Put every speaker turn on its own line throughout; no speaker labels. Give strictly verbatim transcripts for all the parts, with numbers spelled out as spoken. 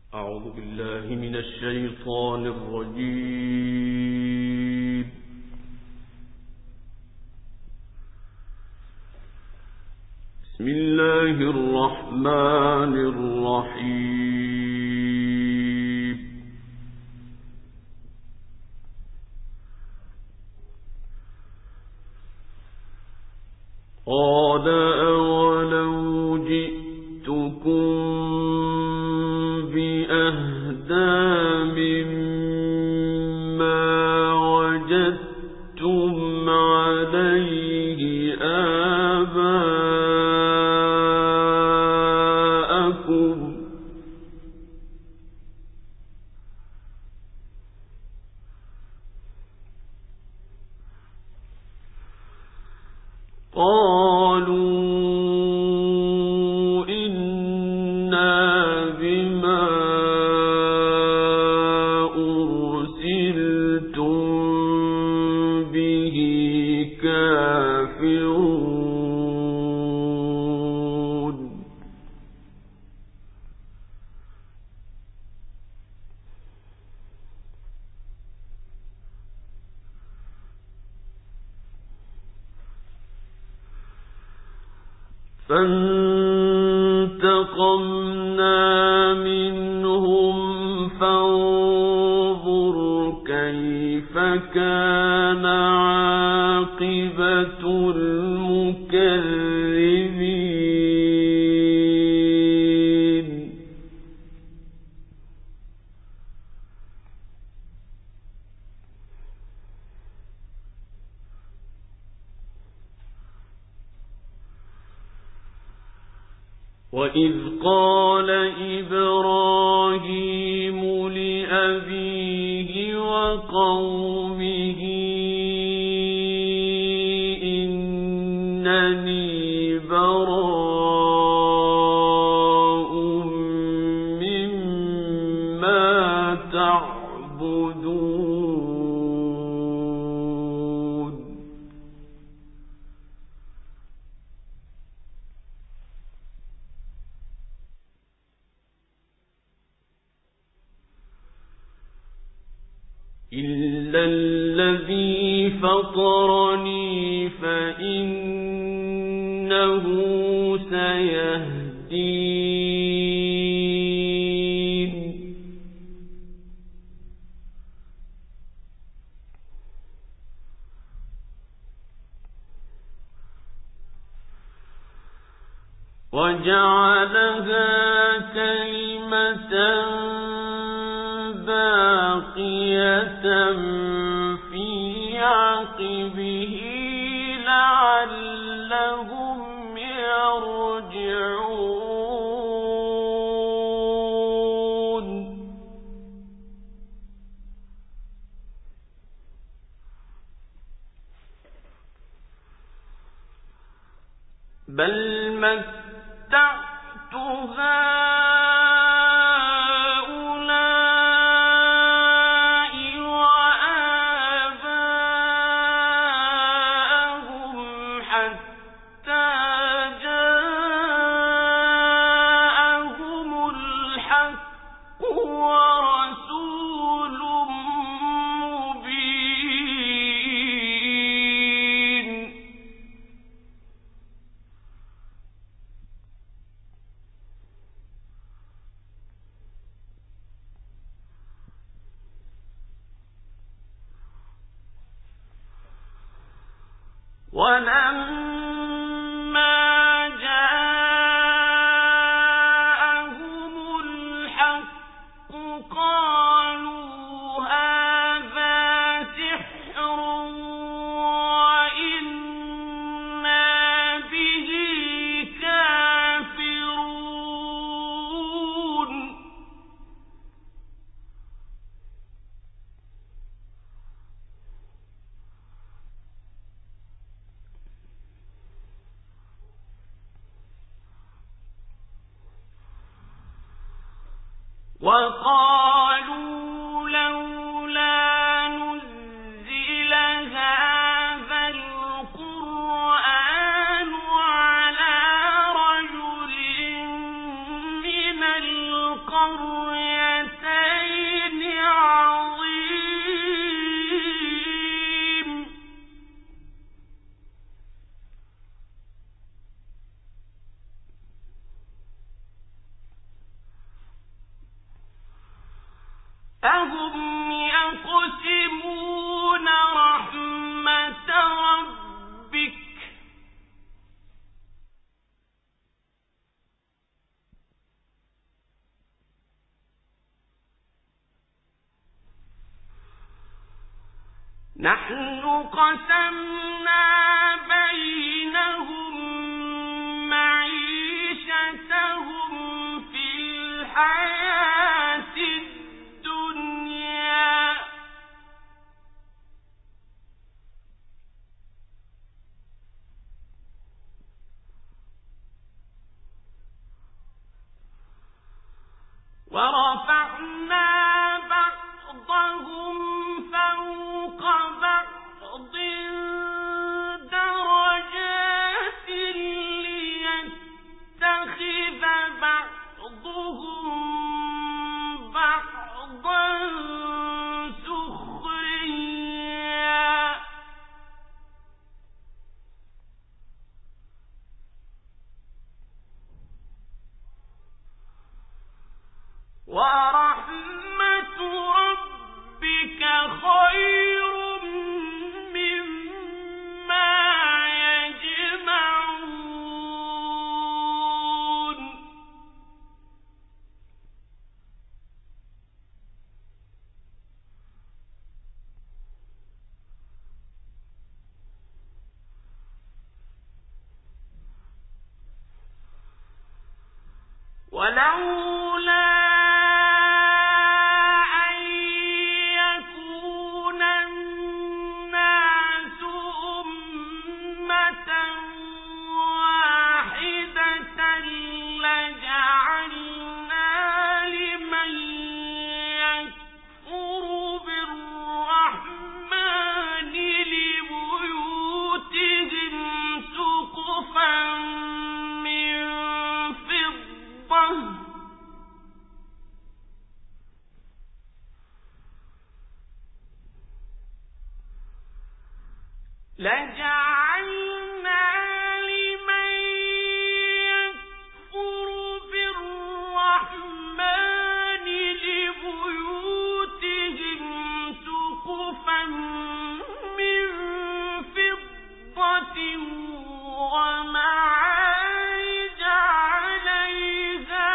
أعوذ بالله من الشيطان الرجيم. بسم الله الرحمن الرحيم. قال أولو جئتكم بأهدى مما وجدتم عليه آباءكم قالوا إنا بما أرسلتم به كافرون. فانتقمنا منهم فانظر كيف كان عاقبة المكذبين. وإذ قال إبراهيم لأبيه وقومه إنني براء مما تعبدون. إلا الذي فطرني فإنه سيهدين. وجعلها كلمة باقية في عقبه لعلهم يرجعون. بل متعت هؤلاء وآباءهم حتى جاءهم الحق ورسول مبين. ولما جاءهم الحق قالوا هذا سحر وإنا به كافرون. وقالوا لولا نزل هذا القرآن على رجل من القريتين نحن قسمنا بينهم معيشتهم في الحياة الدنيا ورفعنا بعضهم فوق بعض درجات ليتخذ بعضهم بعضا سخريا ورحمة ربك خير مما يجمعون ولولا لجعلنا لمن يكفر بالرحمن لبيوتهم سقفا من فضة ومعارج عليها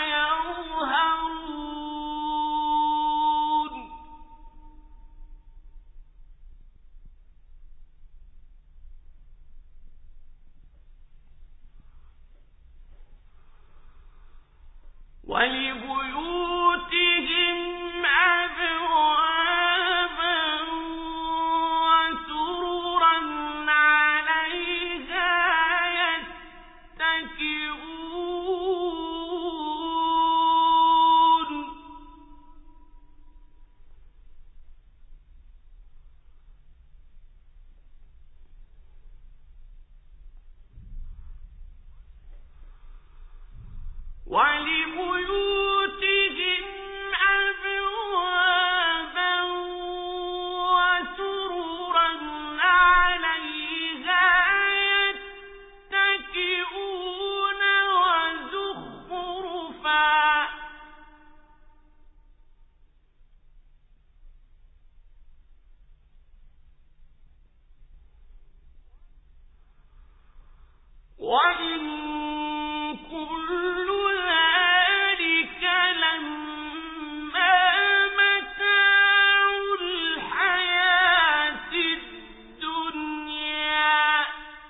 يظهرون ولبيوتهم أبوابا وسررا عليها يتكئون ولبيوتهم أبوابا وسررا عليها يتكئون وزخرفا وإن كل ذلك لما متاع الحياة الدنيا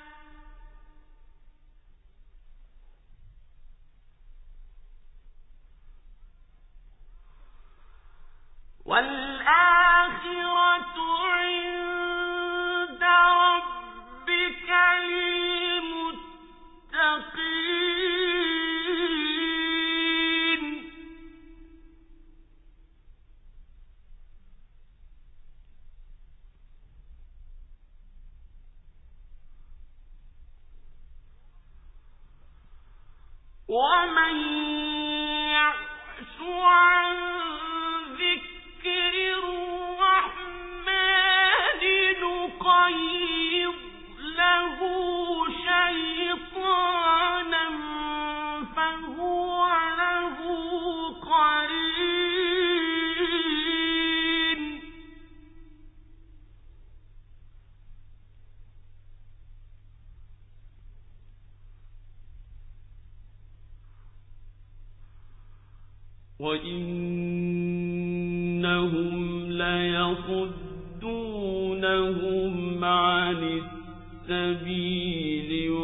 والآخرة عند ربك للمتقين ومن يعش عن ذكر الرحمن نقيض له شيطانا فهو له قرين وإنهم ليصدون ويصدونهم عن السبيل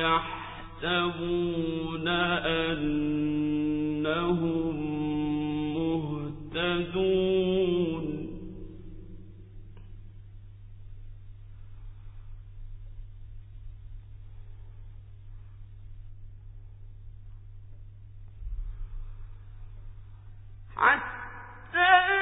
ويحسبون أنهم مهتدون حتى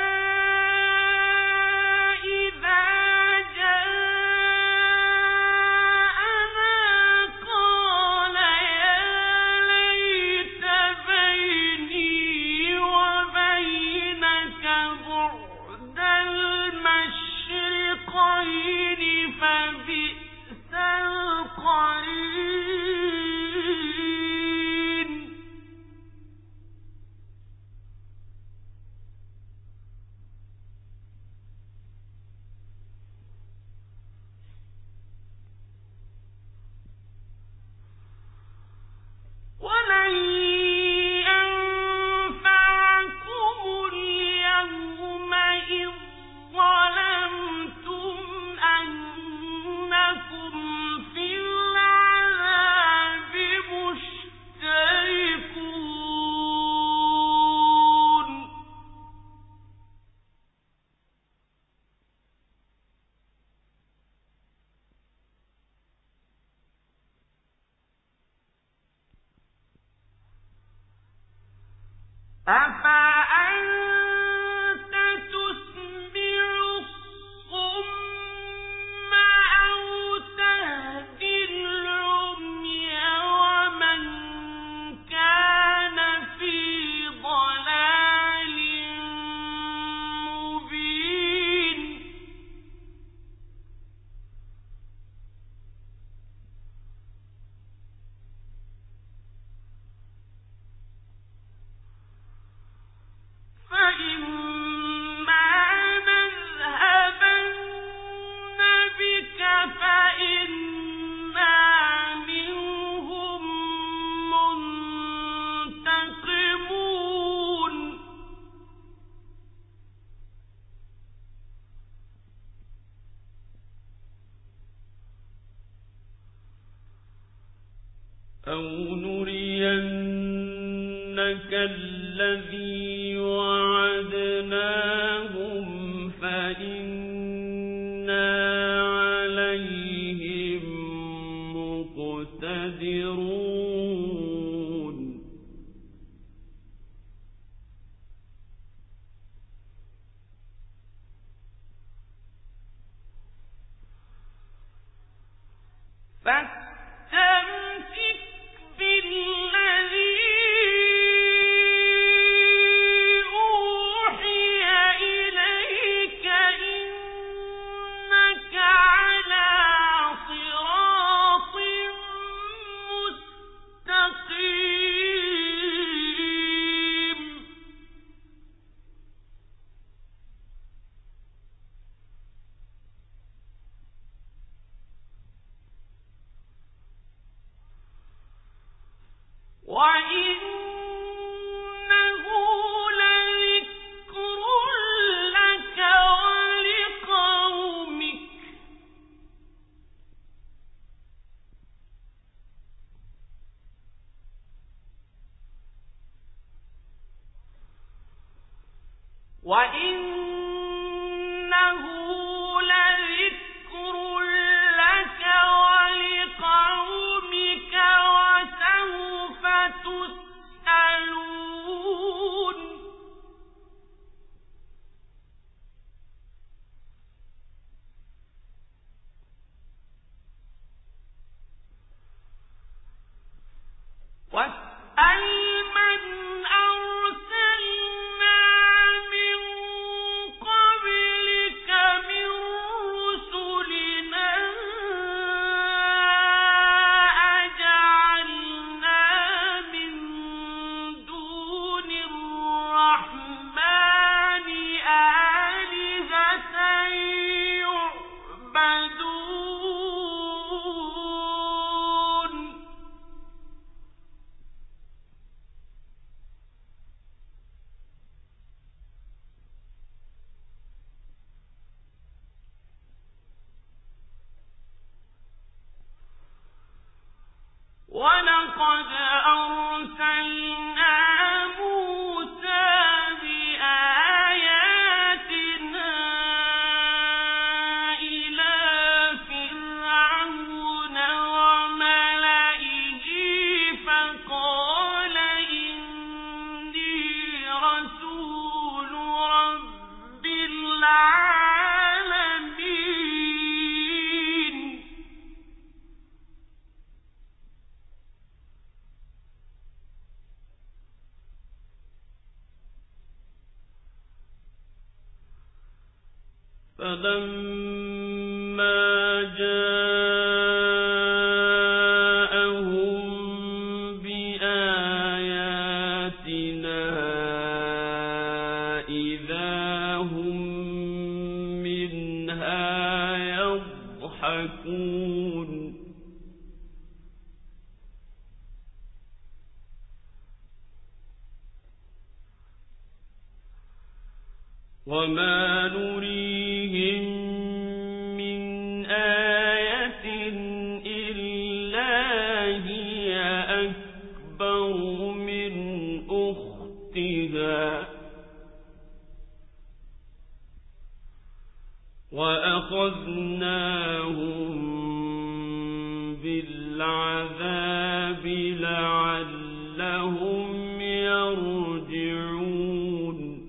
أفأنت تسمع الصم أو تهدي العمي ومن كان في ضلال مبين فإما نذهبن بك فإنا منهم منتقمون أو نرينك الذي وعدناهم فإنا عليهم مقتدرون فاستمسك بالذي وإنه لذكر لك ولقومك وإنه لذكر لك ولقومك وسوف تسألون واسأل من أرسلنا من
فلما جاءهم بآياتنا إذا هم منها يضحكون وما نريهم من آية إلا هي أكبر من أختها وأخذناهم بالعذاب لعلهم يرجعون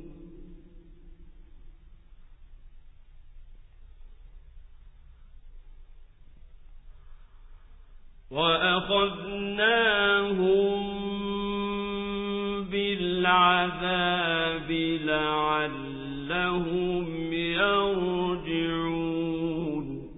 وأخذناهم بالعذاب لعلهم يرجعون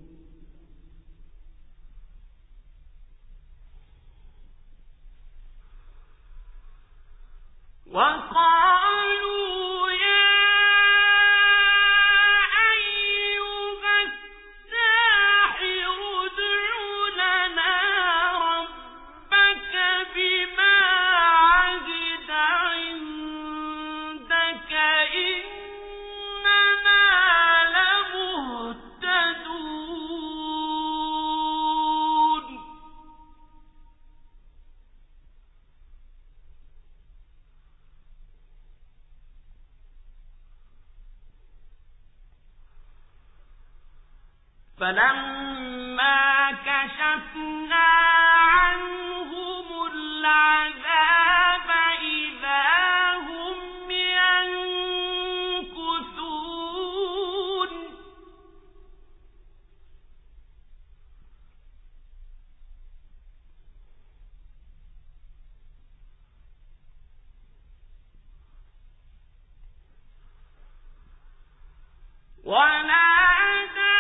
وقالوا فلما كشفنا عنهم العذاب إذا هم ينكثون ونادى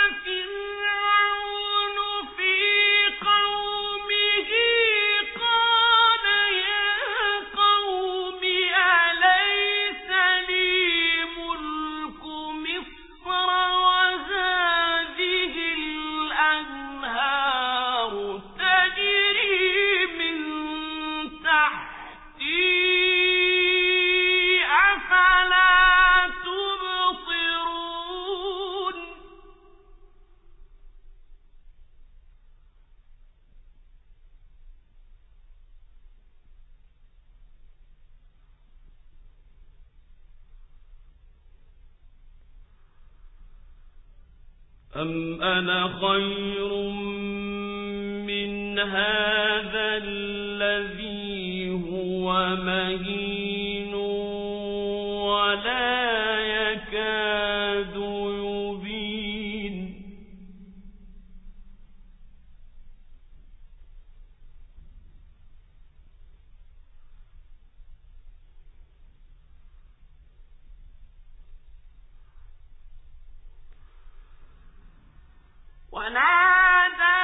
أم أنا خير من هذا الذي هو مهين ولا يكاد يبين ونادى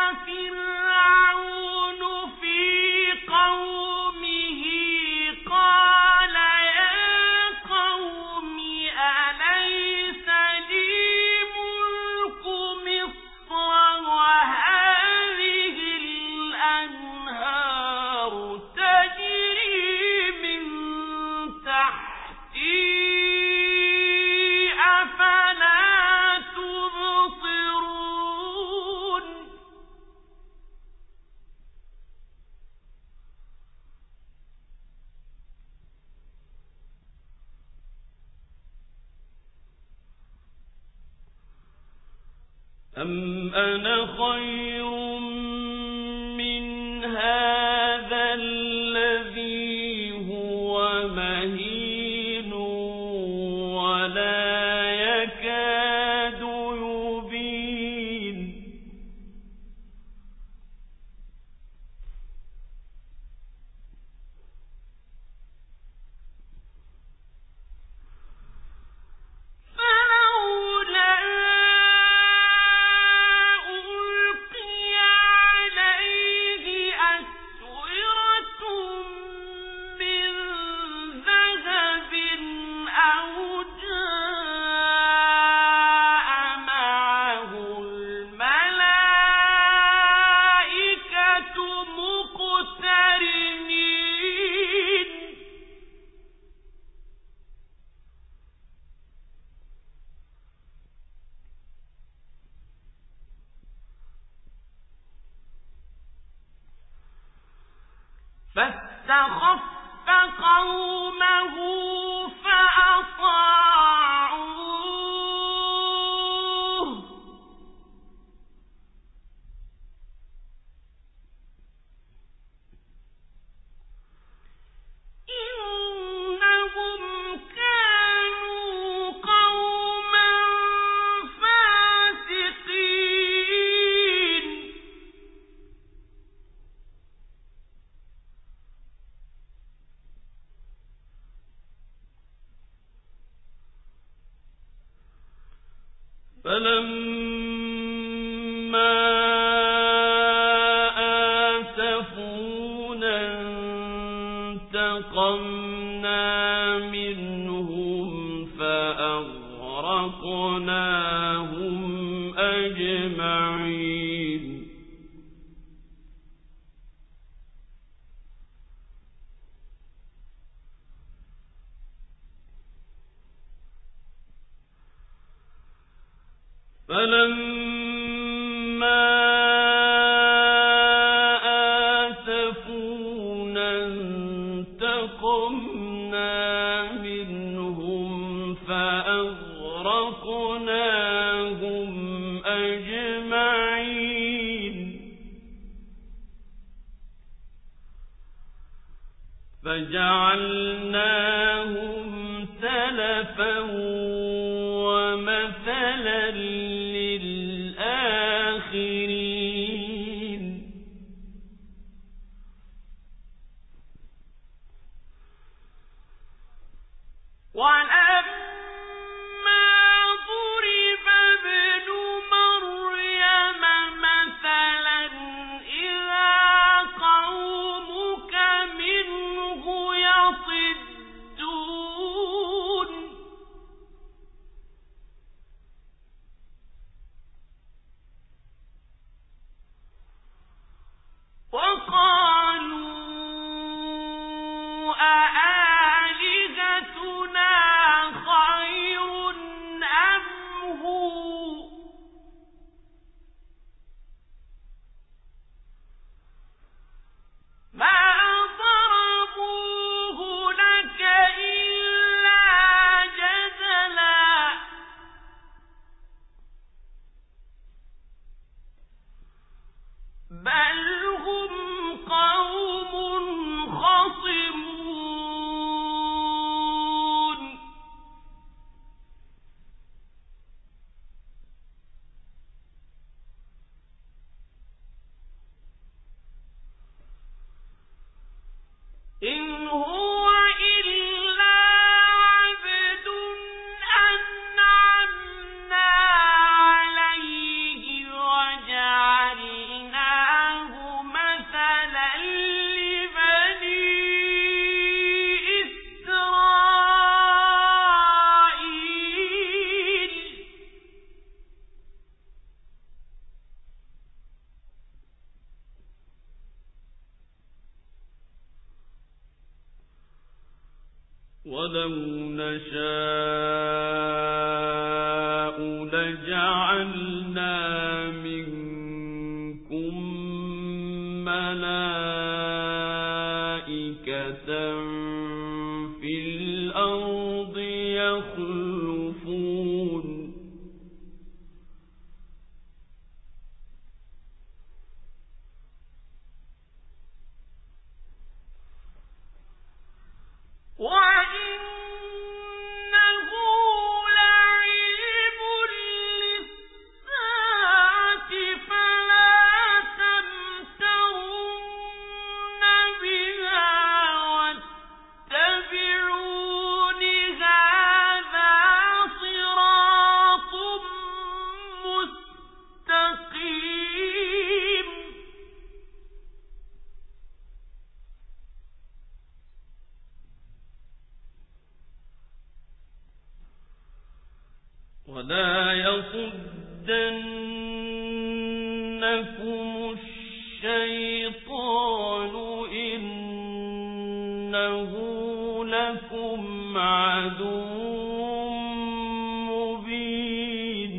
فرعون في قومه قال يا قوم أليس لي ملك مصر وهذه الأنهار تجري من تحتي أفلا أم أنا خير من هذا الذي هو مهين ولا يكاد يبين فلولا فاستخف قومه فأطاعوه إنهم كانوا قوما فاسقين فلما آسفونا انتقمنا منهم فأغرقناهم أجمعين فلما آسفونا انتقمنا منهم فأغرقناهم أجمعين فجعلناهم سلفا ومثلا للآخرين ولما ضرب ابن مريم مثلا إذا قومك منه يصدون وقالوا أآلهتنا خير أم هو ما ضربوه لك إلا جدلا بل هم قوم خصمون إن هو إلا عبد أنعمنا عليه وجعلناه مثلا لبني إسرائيل ولو نشاء لجعلنا منكم ملائكة في الأرض يخلفون وإنه لعلم للساعة فلا تمترن بها واتبعون هذا صراط مستقيم ولا يصدنكم الشيطان إنه لكم عدو مبين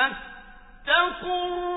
فاتقوا